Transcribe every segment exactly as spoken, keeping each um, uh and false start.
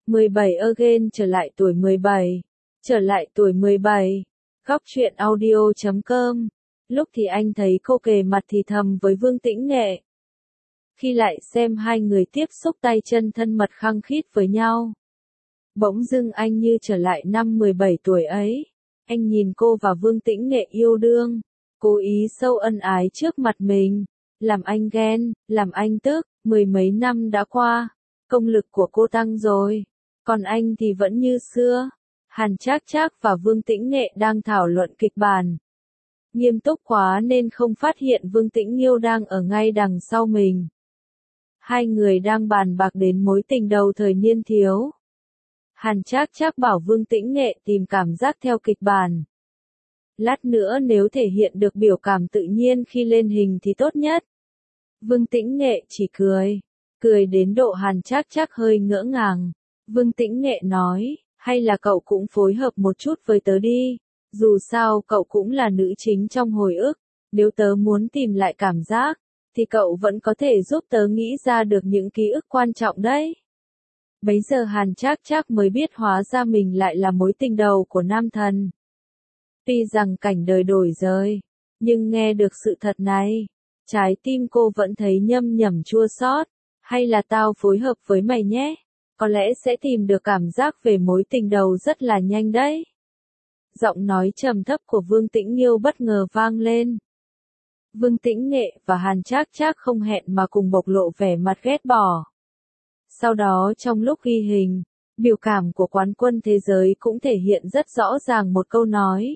mười bảy again trở lại tuổi mười bảy. Trở lại tuổi mười bảy. Góc truyện audio chấm com. Lúc thì anh thấy cô kề mặt thì thầm với Vương Tĩnh Nghệ. Khi lại xem hai người tiếp xúc tay chân thân mật khăng khít với nhau. Bỗng dưng anh như trở lại năm mười bảy tuổi ấy. Anh nhìn cô và Vương Tĩnh Nghệ yêu đương, cố ý sâu ân ái trước mặt mình. Làm anh ghen, làm anh tức, mười mấy năm đã qua. Công lực của cô tăng rồi. Còn anh thì vẫn như xưa. Hàn Trác Trác và Vương Tĩnh Nghệ đang thảo luận kịch bản. Nghiêm túc quá nên không phát hiện Vương Tĩnh Nghiêu đang ở ngay đằng sau mình. Hai người đang bàn bạc đến mối tình đầu thời niên thiếu. Hàn Trác Trác bảo Vương Tĩnh Nghệ tìm cảm giác theo kịch bản. Lát nữa nếu thể hiện được biểu cảm tự nhiên khi lên hình thì tốt nhất. Vương Tĩnh Nghệ chỉ cười. Cười đến độ Hàn Trác Trác hơi ngỡ ngàng. Vương Tĩnh Nghệ nói, hay là cậu cũng phối hợp một chút với tớ đi. Dù sao cậu cũng là nữ chính trong hồi ức. Nếu tớ muốn tìm lại cảm giác, thì cậu vẫn có thể giúp tớ nghĩ ra được những ký ức quan trọng đấy. Bấy giờ Hàn Trác Trác mới biết hóa ra mình lại là mối tình đầu của nam thần. Tuy rằng cảnh đời đổi rời, nhưng nghe được sự thật này, trái tim cô vẫn thấy nhâm nhẩm chua xót. Hay là tao phối hợp với mày nhé, có lẽ sẽ tìm được cảm giác về mối tình đầu rất là nhanh đấy. Giọng nói trầm thấp của Vương Tĩnh Nghiêu bất ngờ vang lên. Vương Tĩnh Nghệ và Hàn Trác Trác không hẹn mà cùng bộc lộ vẻ mặt ghét bỏ. Sau đó trong lúc ghi hình, biểu cảm của quán quân thế giới cũng thể hiện rất rõ ràng một câu nói.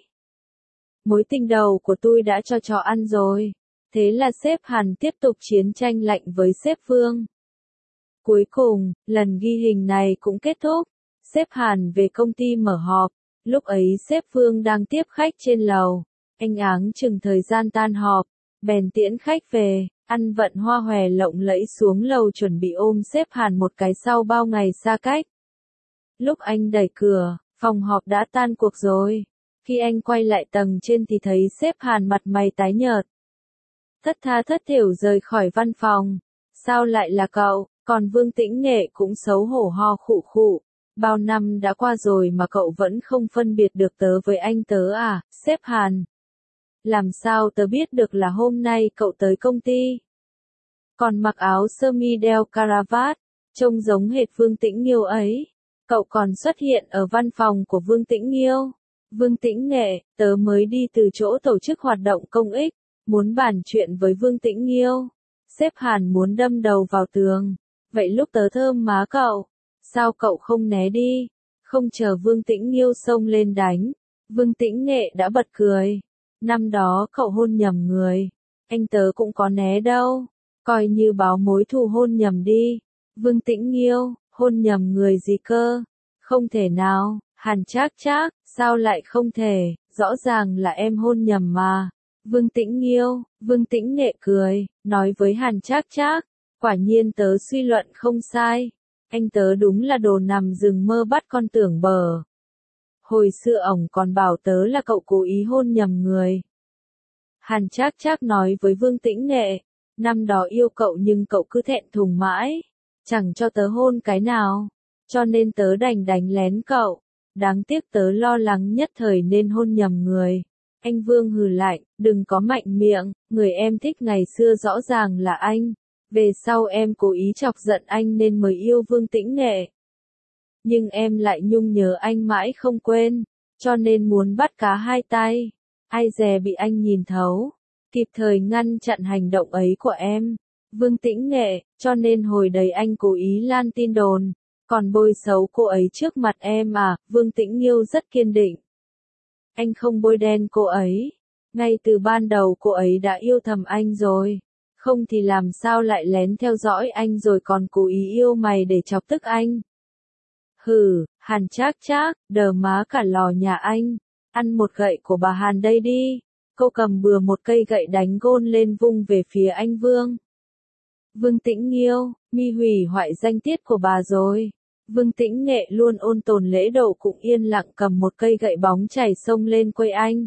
Mối tình đầu của tôi đã cho chó ăn rồi. Thế là sếp Hàn tiếp tục chiến tranh lạnh với sếp Vương. Cuối cùng, lần ghi hình này cũng kết thúc. Sếp Hàn về công ty mở họp. Lúc ấy sếp Vương đang tiếp khách trên lầu. Anh áng chừng thời gian tan họp, bèn tiễn khách về, ăn vận hoa hòe lộng lẫy xuống lầu chuẩn bị ôm sếp Hàn một cái sau bao ngày xa cách. Lúc anh đẩy cửa, phòng họp đã tan cuộc rồi. Khi anh quay lại tầng trên thì thấy sếp Hàn mặt mày tái nhợt. Thất tha thất thểu rời khỏi văn phòng. Sao lại là cậu? Còn Vương Tĩnh Nghệ cũng xấu hổ ho khụ khụ. Bao năm đã qua rồi mà cậu vẫn không phân biệt được tớ với anh tớ à, sếp Hàn? Làm sao tớ biết được là hôm nay cậu tới công ty? Còn mặc áo sơ mi đeo caravat, trông giống hệt Vương Tĩnh Nghiêu ấy. Cậu còn xuất hiện ở văn phòng của Vương Tĩnh Nghiêu. Vương Tĩnh Nghệ, tớ mới đi từ chỗ tổ chức hoạt động công ích, muốn bàn chuyện với Vương Tĩnh Nghiêu. Sếp Hàn muốn đâm đầu vào tường. Vậy lúc tớ thơm má cậu, sao cậu không né đi? Không chờ Vương Tĩnh Nghiêu xông lên đánh, Vương Tĩnh Nghệ đã bật cười. Năm đó cậu hôn nhầm người, anh tớ cũng có né đâu. Coi như báo mối thù hôn nhầm đi. Vương Tĩnh Nghiêu, hôn nhầm người gì cơ? Không thể nào. Hàn Trác Trác, sao lại không thể? Rõ ràng là em hôn nhầm mà. Vương Tĩnh Nghiêu, Vương Tĩnh Nghệ cười, nói với Hàn Trác Trác, quả nhiên tớ suy luận không sai. Anh tớ đúng là đồ nằm rừng mơ bắt con tưởng bờ. Hồi xưa ổng còn bảo tớ là cậu cố ý hôn nhầm người. Hàn Trác Trác nói với Vương Tĩnh Nghệ, năm đó yêu cậu nhưng cậu cứ thẹn thùng mãi, chẳng cho tớ hôn cái nào, cho nên tớ đành đánh lén cậu. Đáng tiếc tớ lo lắng nhất thời nên hôn nhầm người. Anh Vương hừ lạnh, đừng có mạnh miệng, người em thích ngày xưa rõ ràng là anh. Về sau em cố ý chọc giận anh nên mới yêu Vương Tĩnh Nghệ. Nhưng em lại nhung nhớ anh mãi không quên, cho nên muốn bắt cá hai tay. Ai dè bị anh nhìn thấu, kịp thời ngăn chặn hành động ấy của em. Vương Tĩnh Nghệ, cho nên hồi đấy anh cố ý lan tin đồn, còn bôi xấu cô ấy trước mặt em à? Vương Tĩnh Nghiêu rất kiên định. Anh không bôi đen cô ấy. Ngay từ ban đầu cô ấy đã yêu thầm anh rồi. Không thì làm sao lại lén theo dõi anh rồi còn cố ý yêu mày để chọc tức anh. Hừ, Hàn Trác Trác, đờ má cả lò nhà anh. Ăn một gậy của bà Hàn đây đi. Cô cầm bừa một cây gậy đánh gôn lên vung về phía anh Vương. Vương Tĩnh Nghiêu, mi hủy hoại danh tiết của bà rồi. Vương Tĩnh Nghệ luôn ôn tồn lễ độ cũng yên lặng cầm một cây gậy bóng chảy xông lên quây anh.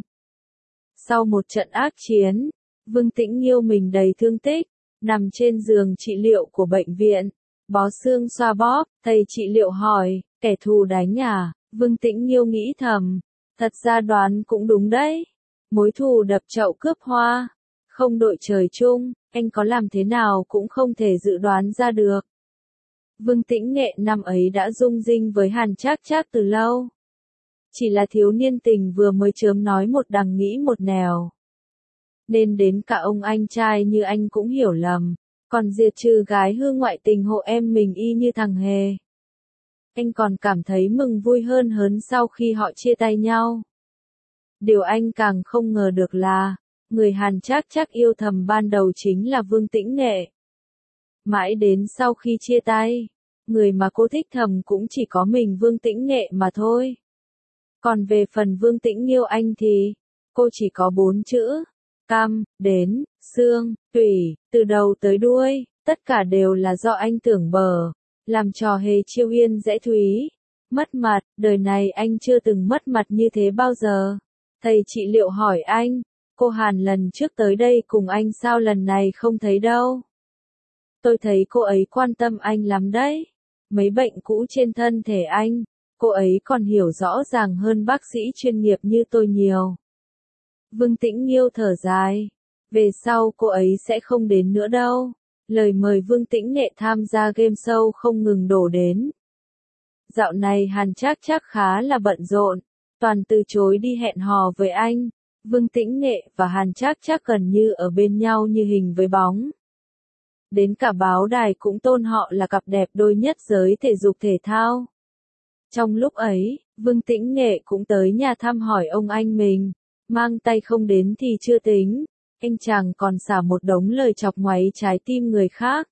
Sau một trận ác chiến, Vương Tĩnh Nghiêu mình đầy thương tích, nằm trên giường trị liệu của bệnh viện, bó xương xoa bóp, thầy trị liệu hỏi, Kẻ thù đánh à, Vương Tĩnh Nghiêu nghĩ thầm, thật ra đoán cũng đúng đấy. Mối thù đập chậu cướp hoa, không đội trời chung, anh có làm thế nào cũng không thể dự đoán ra được. Vương Tĩnh Nghệ năm ấy đã rung rinh với Hàn Trác Trác từ lâu. Chỉ là thiếu niên tình vừa mới chớm nói một đằng nghĩ một nẻo. Nên đến cả ông anh trai như anh cũng hiểu lầm, còn diệt trừ gái hư ngoại tình hộ em mình y như thằng hề. Anh còn cảm thấy mừng vui hơn hớn sau khi họ chia tay nhau. Điều anh càng không ngờ được là, người Hàn Trác Trác yêu thầm ban đầu chính là Vương Tĩnh Nghệ. Mãi đến sau khi chia tay, người mà cô thích thầm cũng chỉ có mình Vương Tĩnh Nghệ mà thôi. Còn về phần Vương Tĩnh Nghiêu anh thì, cô chỉ có bốn chữ, cam, đến, xương, tủy, từ đầu tới đuôi, tất cả đều là do anh tưởng bờ, làm trò hề chiêu yên dễ thúy. Mất mặt, đời này anh chưa từng mất mặt như thế bao giờ. Thầy trị liệu hỏi anh, cô Hàn lần trước tới đây cùng anh sao lần này không thấy đâu. Tôi thấy cô ấy quan tâm anh lắm đấy. Mấy bệnh cũ trên thân thể anh, cô ấy còn hiểu rõ ràng hơn bác sĩ chuyên nghiệp như tôi nhiều. Vương Tĩnh Nghiêu thở dài. Về sau cô ấy sẽ không đến nữa đâu. Lời mời Vương Tĩnh Nghệ tham gia game show không ngừng đổ đến. Dạo này Hàn Trác Trác khá là bận rộn, toàn từ chối đi hẹn hò với anh. Vương Tĩnh Nghệ và Hàn Trác Trác gần như ở bên nhau như hình với bóng. Đến cả báo đài cũng tôn họ là cặp đẹp đôi nhất giới thể dục thể thao. Trong lúc ấy, Vương Tĩnh Nghệ cũng tới nhà thăm hỏi ông anh mình, mang tay không đến thì chưa tính, anh chàng còn xả một đống lời chọc ngoáy trái tim người khác.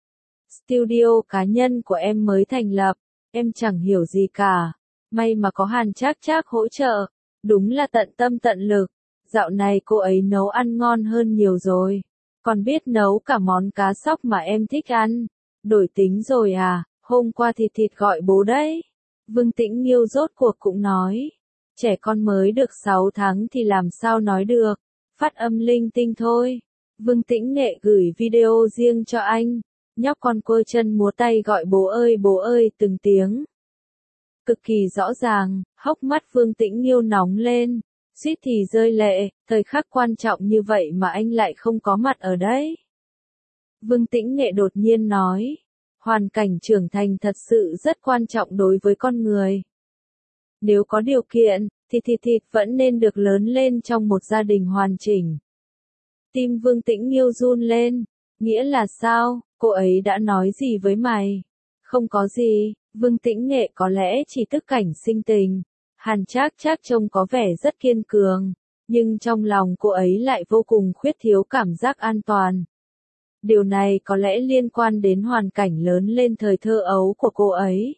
Studio cá nhân của em mới thành lập, em chẳng hiểu gì cả, may mà có Hàn Trác Trác hỗ trợ, đúng là tận tâm tận lực, dạo này cô ấy nấu ăn ngon hơn nhiều rồi, còn biết nấu cả món cá sóc mà em thích ăn, đổi tính rồi à, hôm qua thịt thịt gọi bố đấy. Vương Tĩnh Nghiêu rốt cuộc cũng nói, trẻ con mới được sáu tháng thì làm sao nói được, phát âm linh tinh thôi. Vương Tĩnh Nghệ gửi video riêng cho anh, nhóc con quơ chân múa tay gọi bố ơi bố ơi từng tiếng. Cực kỳ rõ ràng, hốc mắt Vương Tĩnh Nghiêu nóng lên, suýt thì rơi lệ, thời khắc quan trọng như vậy mà anh lại không có mặt ở đấy. Vương Tĩnh Nghệ đột nhiên nói, hoàn cảnh trưởng thành thật sự rất quan trọng đối với con người. Nếu có điều kiện, thì thịt thịt vẫn nên được lớn lên trong một gia đình hoàn chỉnh. Tim Vương Tĩnh Nghiêu run lên, nghĩa là sao, cô ấy đã nói gì với mày? Không có gì, Vương Tĩnh Nghệ có lẽ chỉ tức cảnh sinh tình. Hàn Trác Trác trông có vẻ rất kiên cường, nhưng trong lòng cô ấy lại vô cùng khuyết thiếu cảm giác an toàn. Điều này có lẽ liên quan đến hoàn cảnh lớn lên thời thơ ấu của cô ấy.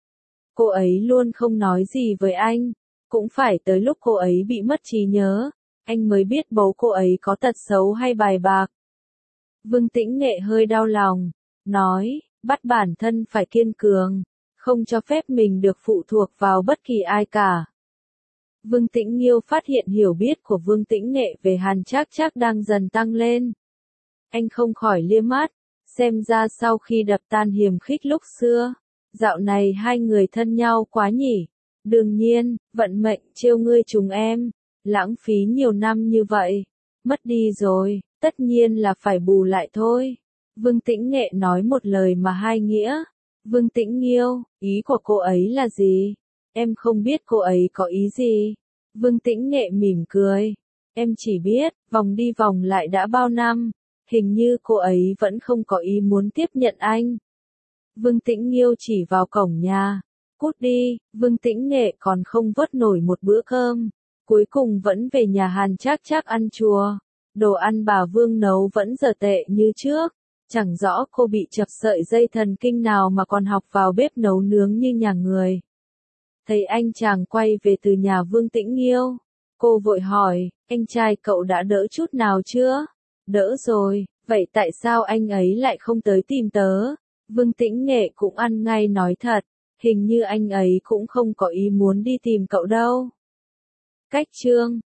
Cô ấy luôn không nói gì với anh, cũng phải tới lúc cô ấy bị mất trí nhớ, anh mới biết bố cô ấy có tật xấu hay bài bạc. Vương Tĩnh Nghệ hơi đau lòng, nói, bắt bản thân phải kiên cường, không cho phép mình được phụ thuộc vào bất kỳ ai cả. Vương Tĩnh Nghiêu phát hiện hiểu biết của Vương Tĩnh Nghệ về Hàn Trác Trác đang dần tăng lên. Anh không khỏi liếc mắt, xem ra sau khi đập tan hiềm khích lúc xưa, dạo này hai người thân nhau quá nhỉ. Đương nhiên, vận mệnh trêu ngươi chúng em, lãng phí nhiều năm như vậy, mất đi rồi, tất nhiên là phải bù lại thôi. Vương Tĩnh Nghệ nói một lời mà hai nghĩa. Vương Tĩnh Nghiêu, ý của cô ấy là gì? Em không biết cô ấy có ý gì. Vương Tĩnh Nghệ mỉm cười. Em chỉ biết, vòng đi vòng lại đã bao năm, hình như cô ấy vẫn không có ý muốn tiếp nhận anh. Vương Tĩnh Nghiêu chỉ vào cổng nhà. Cút đi, Vương Tĩnh Nghệ còn không vớt nổi một bữa cơm. Cuối cùng vẫn về nhà Hàn Trác Trác ăn chùa. Đồ ăn bà Vương nấu vẫn dở tệ như trước. Chẳng rõ cô bị chập sợi dây thần kinh nào mà còn học vào bếp nấu nướng như nhà người. Thấy anh chàng quay về từ nhà Vương Tĩnh Nghiêu, cô vội hỏi, anh trai cậu đã đỡ chút nào chưa? Đỡ rồi, vậy tại sao anh ấy lại không tới tìm tớ? Vương Tĩnh Nghệ cũng ăn ngay nói thật, hình như anh ấy cũng không có ý muốn đi tìm cậu đâu. Cách chương